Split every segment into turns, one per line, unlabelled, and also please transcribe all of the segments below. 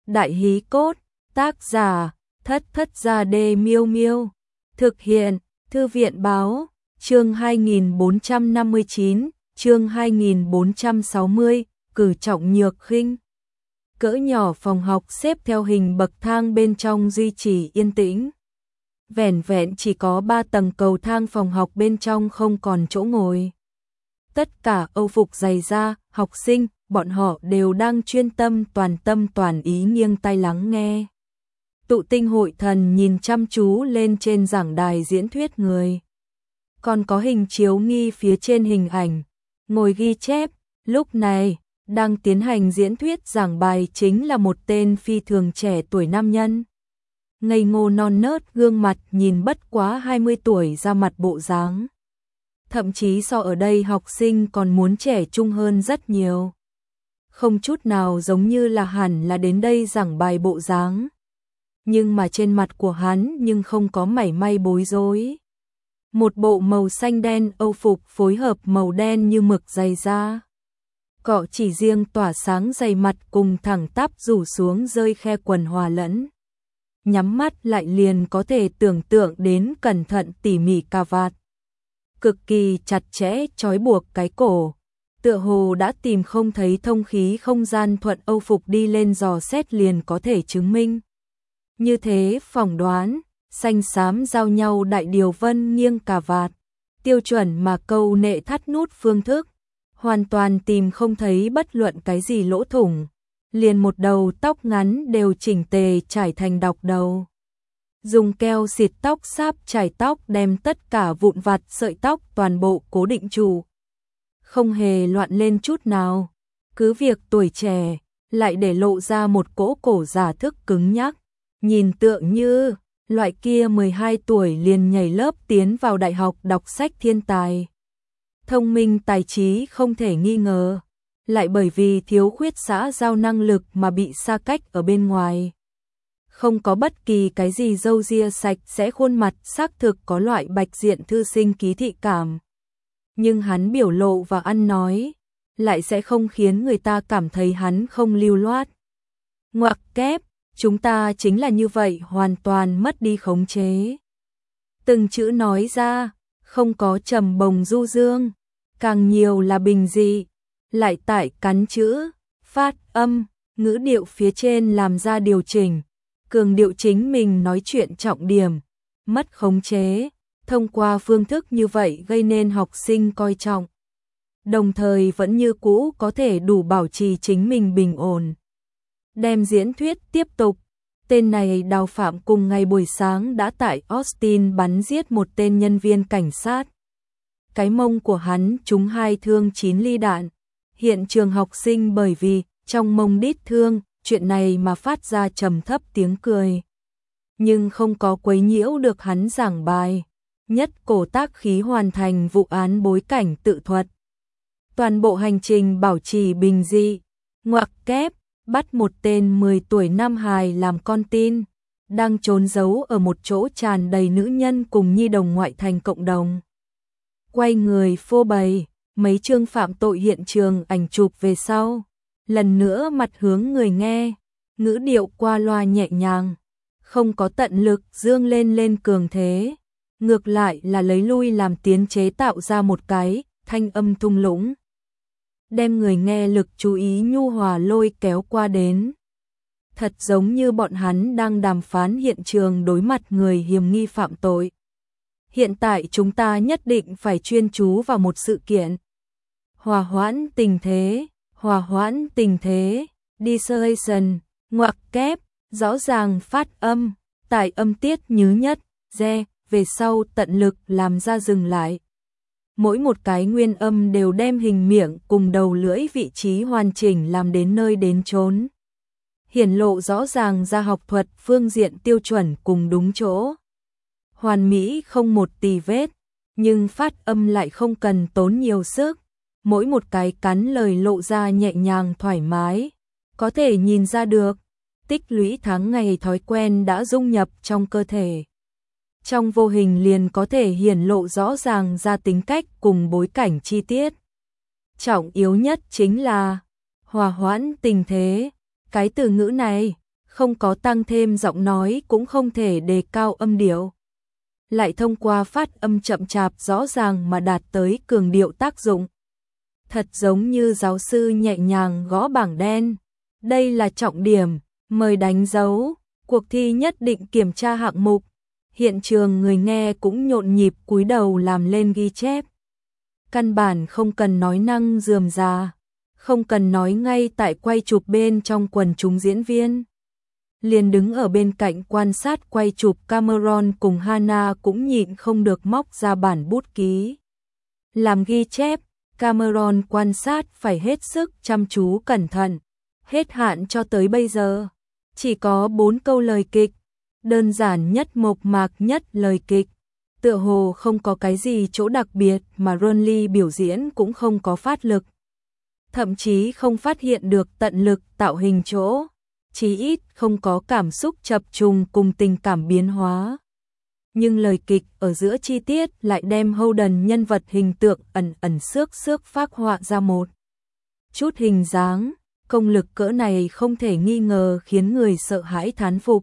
Đại hí cốt, tác giả, Thất Thất Gia Đê Miêu Miêu. Thực hiện, Thư viện báo, chương 2459, chương 2460, cử trọng nhược khinh. Cỡ nhỏ phòng học xếp theo hình bậc thang bên trong duy trì yên tĩnh. Vẻn vẹn chỉ có 3 tầng cầu thang, phòng học bên trong không còn chỗ ngồi. Tất cả âu phục dày da, học sinh, bọn họ đều đang chuyên tâm toàn ý nghiêng tai lắng nghe. Tụ tinh hội thần nhìn chăm chú lên trên giảng đài diễn thuyết người. Còn có hình chiếu nghi phía trên hình ảnh, ngồi ghi chép, lúc này, đang tiến hành diễn thuyết giảng bài chính là một tên phi thường trẻ tuổi nam nhân. Ngây ngô non nớt, gương mặt nhìn bất quá 20 tuổi ra mặt bộ dáng. Thậm chí so ở đây học sinh còn muốn trẻ trung hơn rất nhiều. Không chút nào giống như là hẳn là đến đây giảng bài bộ dáng. Nhưng mà trên mặt của hắn nhưng không có mảy may bối rối. Một bộ màu xanh đen âu phục phối hợp màu đen như mực dày da. Cọ chỉ riêng tỏa sáng dày mặt cùng thẳng tắp rủ xuống rơi khe quần hòa lẫn. Nhắm mắt lại liền có thể tưởng tượng đến cẩn thận tỉ mỉ cà vạt. Cực kỳ chặt chẽ trói buộc cái cổ. Tựa hồ đã tìm không thấy thông khí không gian, thuận âu phục đi lên dò xét liền có thể chứng minh. Như thế phỏng đoán, xanh xám giao nhau đại điều vân nghiêng cà vạt. Tiêu chuẩn mà câu nệ thắt nút phương thức. Hoàn toàn tìm không thấy bất luận cái gì lỗ thủng. Liền một đầu tóc ngắn đều chỉnh tề trải thành đọc đầu. Dùng keo xịt tóc sáp chải tóc đem tất cả vụn vặt sợi tóc toàn bộ cố định trụ. Không hề loạn lên chút nào. Cứ việc tuổi trẻ, lại để lộ ra một cỗ cổ giả thức cứng nhắc. Nhìn tượng như, loại kia 12 tuổi liền nhảy lớp tiến vào đại học đọc sách thiên tài. Thông minh tài trí không thể nghi ngờ. Lại bởi vì thiếu khuyết xã giao năng lực mà bị xa cách ở bên ngoài. Không có bất kỳ cái gì râu ria sạch sẽ, khuôn mặt xác thực có loại bạch diện thư sinh ký thị cảm. Nhưng hắn biểu lộ và ăn nói, lại sẽ không khiến người ta cảm thấy hắn không lưu loát. Ngoặc kép, chúng ta chính là như vậy, hoàn toàn mất đi khống chế. Từng chữ nói ra, không có trầm bồng du dương, càng nhiều là bình dị. Lại tại cắn chữ, phát âm, ngữ điệu phía trên làm ra điều chỉnh, cường điệu chính mình nói chuyện trọng điểm, mất khống chế, thông qua phương thức như vậy gây nên học sinh coi trọng. Đồng thời vẫn như cũ có thể đủ bảo trì chính mình bình ổn. Đem diễn thuyết tiếp tục, tên này Đào Phạm cùng ngày buổi sáng đã tại Austin bắn giết một tên nhân viên cảnh sát. Cái mông của hắn trúng 2 thương 9 ly đạn. Hiện trường học sinh bởi vì trong mông đít thương, chuyện này mà phát ra trầm thấp tiếng cười. Nhưng không có quấy nhiễu được hắn giảng bài. Nhất cổ tác khí hoàn thành vụ án bối cảnh tự thuật. Toàn bộ hành trình bảo trì bình dị. Ngoặc kép, bắt một tên 10 tuổi nam hài làm con tin. Đang trốn giấu ở một chỗ tràn đầy nữ nhân cùng nhi đồng ngoại thành cộng đồng. Quay người phô bày. Mấy chương phạm tội hiện trường ảnh chụp về sau, lần nữa mặt hướng người nghe, ngữ điệu qua loa nhẹ nhàng, không có tận lực dương lên cường thế, ngược lại là lấy lui làm tiến, chế tạo ra một cái thanh âm thung lũng, đem người nghe lực chú ý nhu hòa lôi kéo qua đến. Thật giống như bọn hắn đang đàm phán hiện trường đối mặt người hiểm nghi phạm tội. Hiện tại chúng ta nhất định phải chuyên chú vào một sự kiện. Hòa hoãn tình thế, dissociation, ngoặc kép, rõ ràng phát âm, tại âm tiết nhứ nhất, về sau tận lực làm ra dừng lại. Mỗi một cái nguyên âm đều đem hình miệng cùng đầu lưỡi vị trí hoàn chỉnh làm đến nơi đến chốn. Hiển lộ rõ ràng ra học thuật phương diện tiêu chuẩn cùng đúng chỗ. Hoàn mỹ không một tì vết, nhưng phát âm lại không cần tốn nhiều sức. Mỗi một cái cắn lời lộ ra nhẹ nhàng thoải mái, có thể nhìn ra được, tích lũy tháng ngày thói quen đã dung nhập trong cơ thể. Trong vô hình liền có thể hiển lộ rõ ràng ra tính cách cùng bối cảnh chi tiết. Trọng yếu nhất chính là hòa hoãn tình thế, cái từ ngữ này không có tăng thêm giọng nói cũng không thể đề cao âm điệu. Lại thông qua phát âm chậm chạp rõ ràng mà đạt tới cường điệu tác dụng. Thật giống như giáo sư nhẹ nhàng gõ bảng đen. Đây là trọng điểm, mời đánh dấu, cuộc thi nhất định kiểm tra hạng mục. Hiện trường người nghe cũng nhộn nhịp cúi đầu làm lên ghi chép. Căn bản không cần nói năng rườm rà, không cần nói ngay tại quay chụp bên trong quần chúng diễn viên. Liền đứng ở bên cạnh quan sát quay chụp Cameron cùng Hannah cũng nhịn không được móc ra bản bút ký. Làm ghi chép, Cameron quan sát phải hết sức chăm chú cẩn thận. Hết hạn cho tới bây giờ, chỉ có 4 câu lời kịch, đơn giản nhất mộc mạc nhất lời kịch. Tựa hồ không có cái gì chỗ đặc biệt mà Ronly biểu diễn cũng không có phát lực. Thậm chí không phát hiện được tận lực tạo hình chỗ, chí ít không có cảm xúc chập trùng cùng tình cảm biến hóa. Nhưng lời kịch ở giữa chi tiết lại đem Holden nhân vật hình tượng ẩn ẩn xước phác họa ra một chút hình dáng, công lực cỡ này không thể nghi ngờ khiến người sợ hãi thán phục.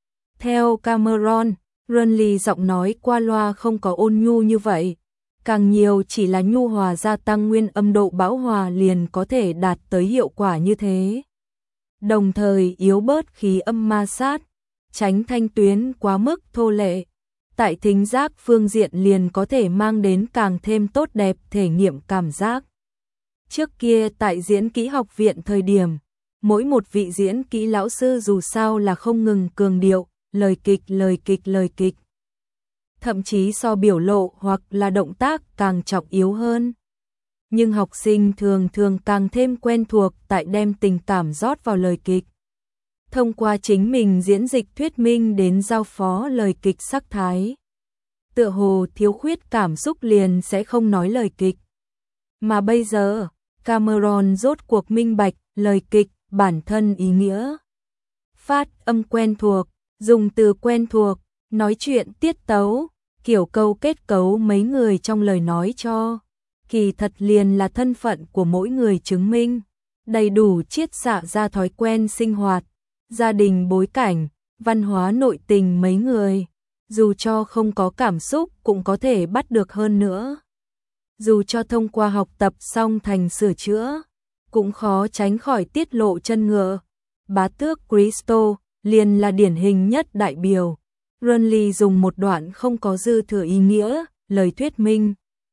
Theo Cameron, Ronly giọng nói qua loa không có ôn nhu như vậy, càng nhiều chỉ là nhu hòa gia tăng nguyên âm độ bão hòa liền có thể đạt tới hiệu quả như thế. Đồng thời yếu bớt khí âm ma sát, tránh thanh tuyến quá mức thô lệ. Tại thính giác phương diện liền có thể mang đến càng thêm tốt đẹp thể nghiệm cảm giác. Trước kia tại diễn kỹ học viện thời điểm, mỗi một vị diễn kỹ lão sư dù sao là không ngừng cường điệu, lời kịch. Thậm chí so biểu lộ hoặc là động tác càng trọng yếu hơn. Nhưng học sinh thường càng thêm quen thuộc tại đem tình cảm rót vào lời kịch. Thông qua chính mình diễn dịch thuyết minh đến giao phó lời kịch sắc thái. Tựa hồ thiếu khuyết cảm xúc liền sẽ không nói lời kịch. Mà bây giờ, Cameron rốt cuộc minh bạch lời kịch bản thân ý nghĩa. Phát âm quen thuộc, dùng từ quen thuộc, nói chuyện tiết tấu, kiểu câu kết cấu mấy người trong lời nói cho. Kỳ thật liền là thân phận của mỗi người chứng minh, đầy đủ chiết xạ ra thói quen sinh hoạt, gia đình bối cảnh, văn hóa nội tình mấy người, dù cho không có cảm xúc cũng có thể bắt được hơn nữa. Dù cho thông qua học tập xong thành sửa chữa, cũng khó tránh khỏi tiết lộ chân ngựa. Bá tước Crystal liền là điển hình nhất đại biểu. Ronly dùng một đoạn không có dư thừa ý nghĩa, lời thuyết minh,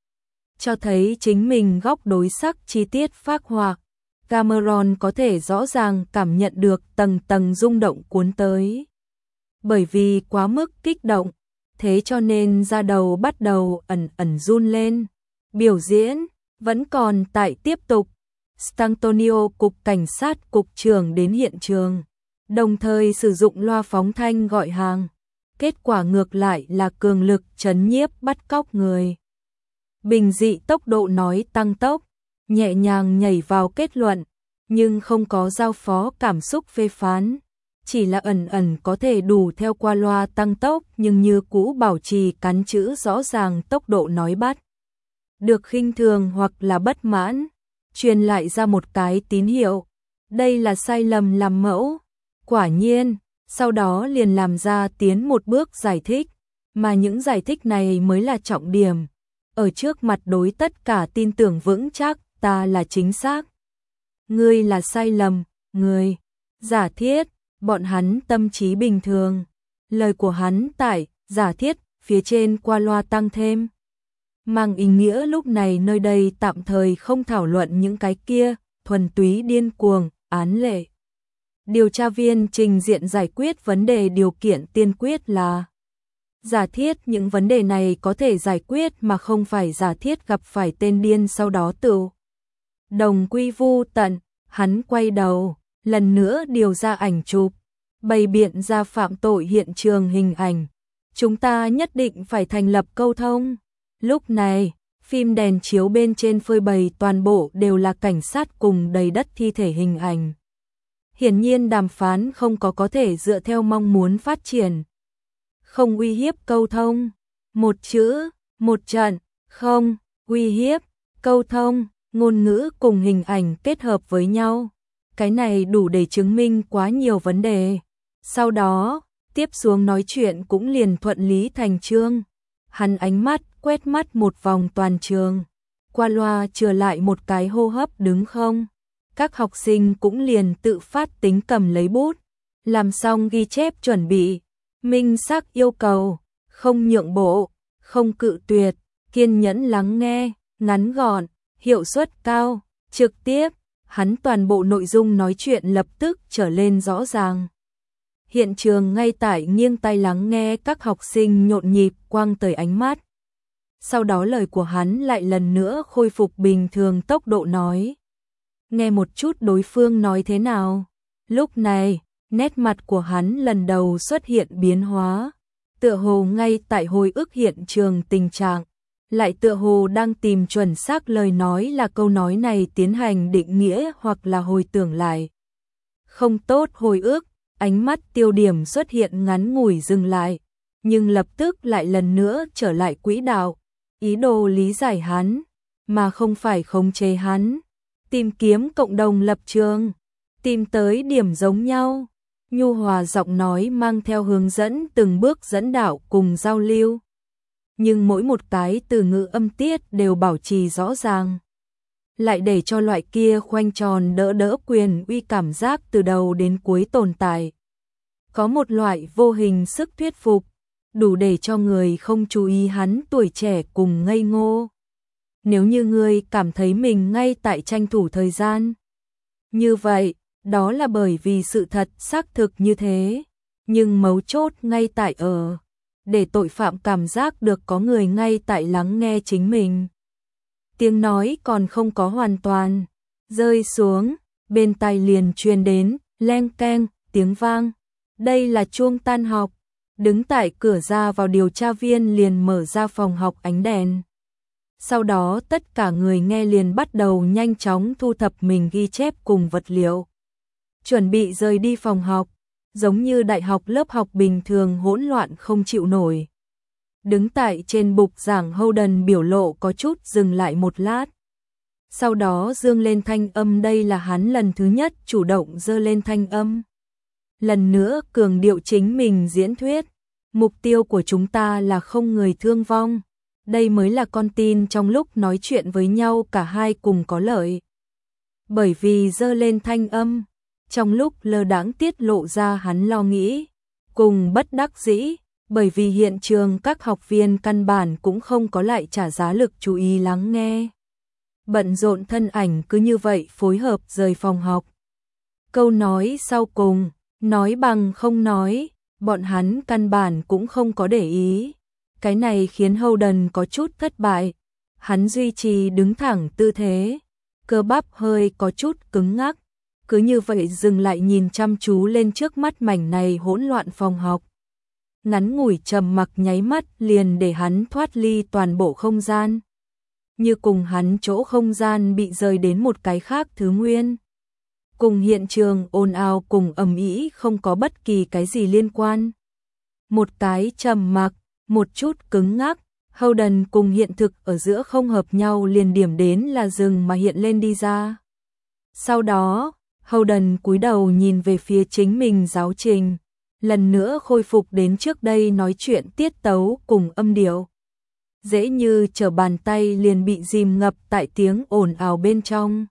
cho thấy chính mình góc đối sắc chi tiết phác họa. Cameron có thể rõ ràng cảm nhận được tầng rung động cuốn tới. Bởi vì quá mức kích động, thế cho nên da đầu bắt đầu ẩn run lên. Biểu diễn vẫn còn tại tiếp tục. Stantonio cục cảnh sát cục trưởng đến hiện trường, đồng thời sử dụng loa phóng thanh gọi hàng. Kết quả ngược lại là cường lực trấn nhiếp bắt cóc người. Bình dị tốc độ nói tăng tốc, nhẹ nhàng nhảy vào kết luận, nhưng không có giao phó cảm xúc phê phán, chỉ là ẩn có thể đủ theo qua loa tăng tốc nhưng như cũ bảo trì cắn chữ rõ ràng tốc độ nói bắt. Được khinh thường hoặc là bất mãn, truyền lại ra một cái tín hiệu, đây là sai lầm làm mẫu. Quả nhiên, sau đó liền làm ra tiến một bước giải thích, mà những giải thích này mới là trọng điểm. Ở trước mặt đối tất cả tin tưởng vững chắc, ta là chính xác. Ngươi là sai lầm, người. Giả thiết, bọn hắn tâm trí bình thường. Lời của hắn tại, giả thiết, phía trên qua loa tăng thêm. Mang ý nghĩa lúc này nơi đây tạm thời không thảo luận những cái kia, thuần túy điên cuồng, án lệ. Điều tra viên trình diện giải quyết vấn đề điều kiện tiên quyết là giả thiết những vấn đề này có thể giải quyết mà không phải giả thiết gặp phải tên điên sau đó tự đồng quy vu tận. Hắn quay đầu, lần nữa điều ra ảnh chụp, bày biện ra phạm tội hiện trường hình ảnh. Chúng ta nhất định phải thành lập câu thông. Lúc này, phim đèn chiếu bên trên phơi bày toàn bộ đều là cảnh sát cùng đầy đất thi thể hình ảnh. Hiển nhiên đàm phán không có thể dựa theo mong muốn phát triển. Không uy hiếp câu thông. Một chữ, một trận, không, uy hiếp, câu thông, ngôn ngữ cùng hình ảnh kết hợp với nhau. Cái này đủ để chứng minh quá nhiều vấn đề. Sau đó, tiếp xuống nói chuyện cũng liền thuận lý thành chương. Hắn ánh mắt quét mắt một vòng toàn trường, qua loa chừa lại một cái hô hấp đứng không. Các học sinh cũng liền tự phát tính cầm lấy bút, làm xong ghi chép chuẩn bị, minh xác yêu cầu, không nhượng bộ, không cự tuyệt, kiên nhẫn lắng nghe, ngắn gọn, hiệu suất cao, trực tiếp. Hắn toàn bộ nội dung nói chuyện lập tức trở lên rõ ràng. Hiện trường ngay tại nghiêng tai lắng nghe, các học sinh nhộn nhịp quăng tới ánh mắt. Sau đó lời của hắn lại lần nữa khôi phục bình thường tốc độ nói. Nghe một chút đối phương nói thế nào. Lúc này, nét mặt của hắn lần đầu xuất hiện biến hóa. Tựa hồ ngay tại hồi ức hiện trường tình trạng. Lại tựa hồ đang tìm chuẩn xác lời nói là câu nói này tiến hành định nghĩa hoặc là hồi tưởng lại. Không tốt hồi ức, ánh mắt tiêu điểm xuất hiện ngắn ngủi dừng lại, nhưng lập tức lại lần nữa trở lại quỹ đạo, ý đồ lý giải hắn, mà không phải khống chế hắn, tìm kiếm cộng đồng lập trường, tìm tới điểm giống nhau. Nhu hòa giọng nói mang theo hướng dẫn từng bước dẫn đạo cùng giao lưu. Nhưng mỗi một cái từ ngữ âm tiết đều bảo trì rõ ràng. Lại để cho loại kia khoanh tròn đỡ quyền uy cảm giác từ đầu đến cuối tồn tại. Có một loại vô hình sức thuyết phục, đủ để cho người không chú ý hắn tuổi trẻ cùng ngây ngô. Nếu như người cảm thấy mình ngay tại tranh thủ thời gian, như vậy, đó là bởi vì sự thật xác thực như thế. Nhưng mấu chốt ngay tại ở để tội phạm cảm giác được có người ngay tại lắng nghe chính mình. Tiếng nói còn không có hoàn toàn rơi xuống, bên tai liền truyền đến leng keng tiếng vang. Đây là chuông tan học. Đứng tại cửa ra vào điều tra viên liền mở ra phòng học ánh đèn. Sau đó tất cả người nghe liền bắt đầu nhanh chóng thu thập mình ghi chép cùng vật liệu, chuẩn bị rời đi phòng học. Giống như đại học lớp học bình thường hỗn loạn không chịu nổi. Đứng tại trên bục giảng Holden biểu lộ có chút dừng lại một lát. Sau đó dương lên thanh âm, đây là hắn lần thứ nhất chủ động giơ lên thanh âm. Lần nữa cường điệu chính mình diễn thuyết. Mục tiêu của chúng ta là không người thương vong. Đây mới là con tin trong lúc nói chuyện với nhau cả hai cùng có lợi. Bởi vì giơ lên thanh âm, trong lúc lơ đãng tiết lộ ra hắn lo nghĩ, cùng bất đắc dĩ, bởi vì hiện trường các học viên căn bản cũng không có lại trả giá lực chú ý lắng nghe. Bận rộn thân ảnh cứ như vậy phối hợp rời phòng học. Câu nói sau cùng, nói bằng không nói, bọn hắn căn bản cũng không có để ý. Cái này khiến Holden có chút thất bại. Hắn duy trì đứng thẳng tư thế, cơ bắp hơi có chút cứng ngắc. Cứ như vậy dừng lại nhìn chăm chú lên trước mắt mảnh này hỗn loạn phòng học. Ngắn ngủi trầm mặc nháy mắt liền để hắn thoát ly toàn bộ không gian. Như cùng hắn chỗ không gian bị rời đến một cái khác thứ nguyên. Cùng hiện trường ồn ào cùng ầm ĩ không có bất kỳ cái gì liên quan. Một cái trầm mặc, một chút cứng ngắc, Holden cùng hiện thực ở giữa không hợp nhau liền điểm đến là rừng mà hiện lên đi ra. Sau đó, Holden cúi đầu nhìn về phía chính mình giáo trình, lần nữa khôi phục đến trước đây nói chuyện tiết tấu cùng âm điệu. Dễ như trở bàn tay liền bị dìm ngập tại tiếng ồn ào bên trong.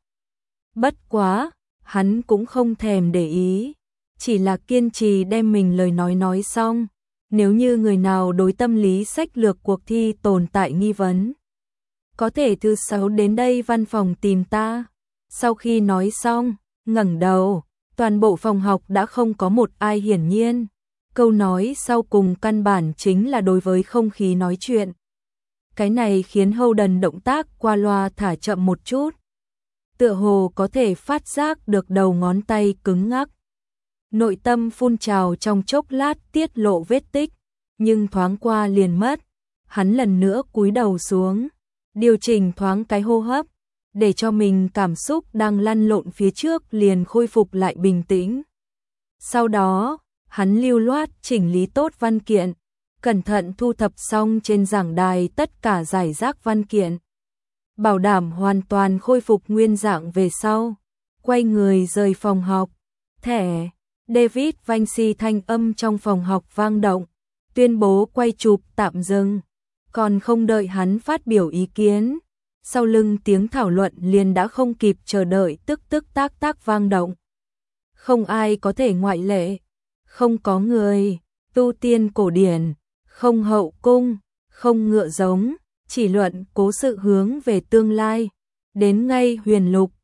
Bất quá, hắn cũng không thèm để ý, chỉ là kiên trì đem mình lời nói xong. Nếu như người nào đối tâm lý sách lược cuộc thi tồn tại nghi vấn, có thể thứ 6 đến đây văn phòng tìm ta. Sau khi nói xong, ngẩng đầu, toàn bộ phòng học đã không có một ai, hiển nhiên. Câu nói sau cùng căn bản chính là đối với không khí nói chuyện. Cái này khiến Holden động tác qua loa thả chậm một chút. Tựa hồ có thể phát giác được đầu ngón tay cứng ngắc. Nội tâm phun trào trong chốc lát tiết lộ vết tích, nhưng thoáng qua liền mất. Hắn lần nữa cúi đầu xuống, điều chỉnh thoáng cái hô hấp, để cho mình cảm xúc đang lăn lộn phía trước liền khôi phục lại bình tĩnh. Sau đó, hắn lưu loát chỉnh lý tốt văn kiện, cẩn thận thu thập xong trên giảng đài tất cả giải rác văn kiện. Bảo đảm hoàn toàn khôi phục nguyên dạng về sau, quay người rời phòng học. Thẻ David Vinci thanh âm trong phòng học vang động, tuyên bố quay chụp tạm dừng. Còn không đợi hắn phát biểu ý kiến, sau lưng tiếng thảo luận liền đã không kịp chờ đợi tức tức tác tác vang động. Không ai có thể ngoại lệ, không có người tu tiên cổ điển, không hậu cung, không ngựa giống, chỉ luận cố sự hướng về tương lai. Đến ngay Huyền Lục,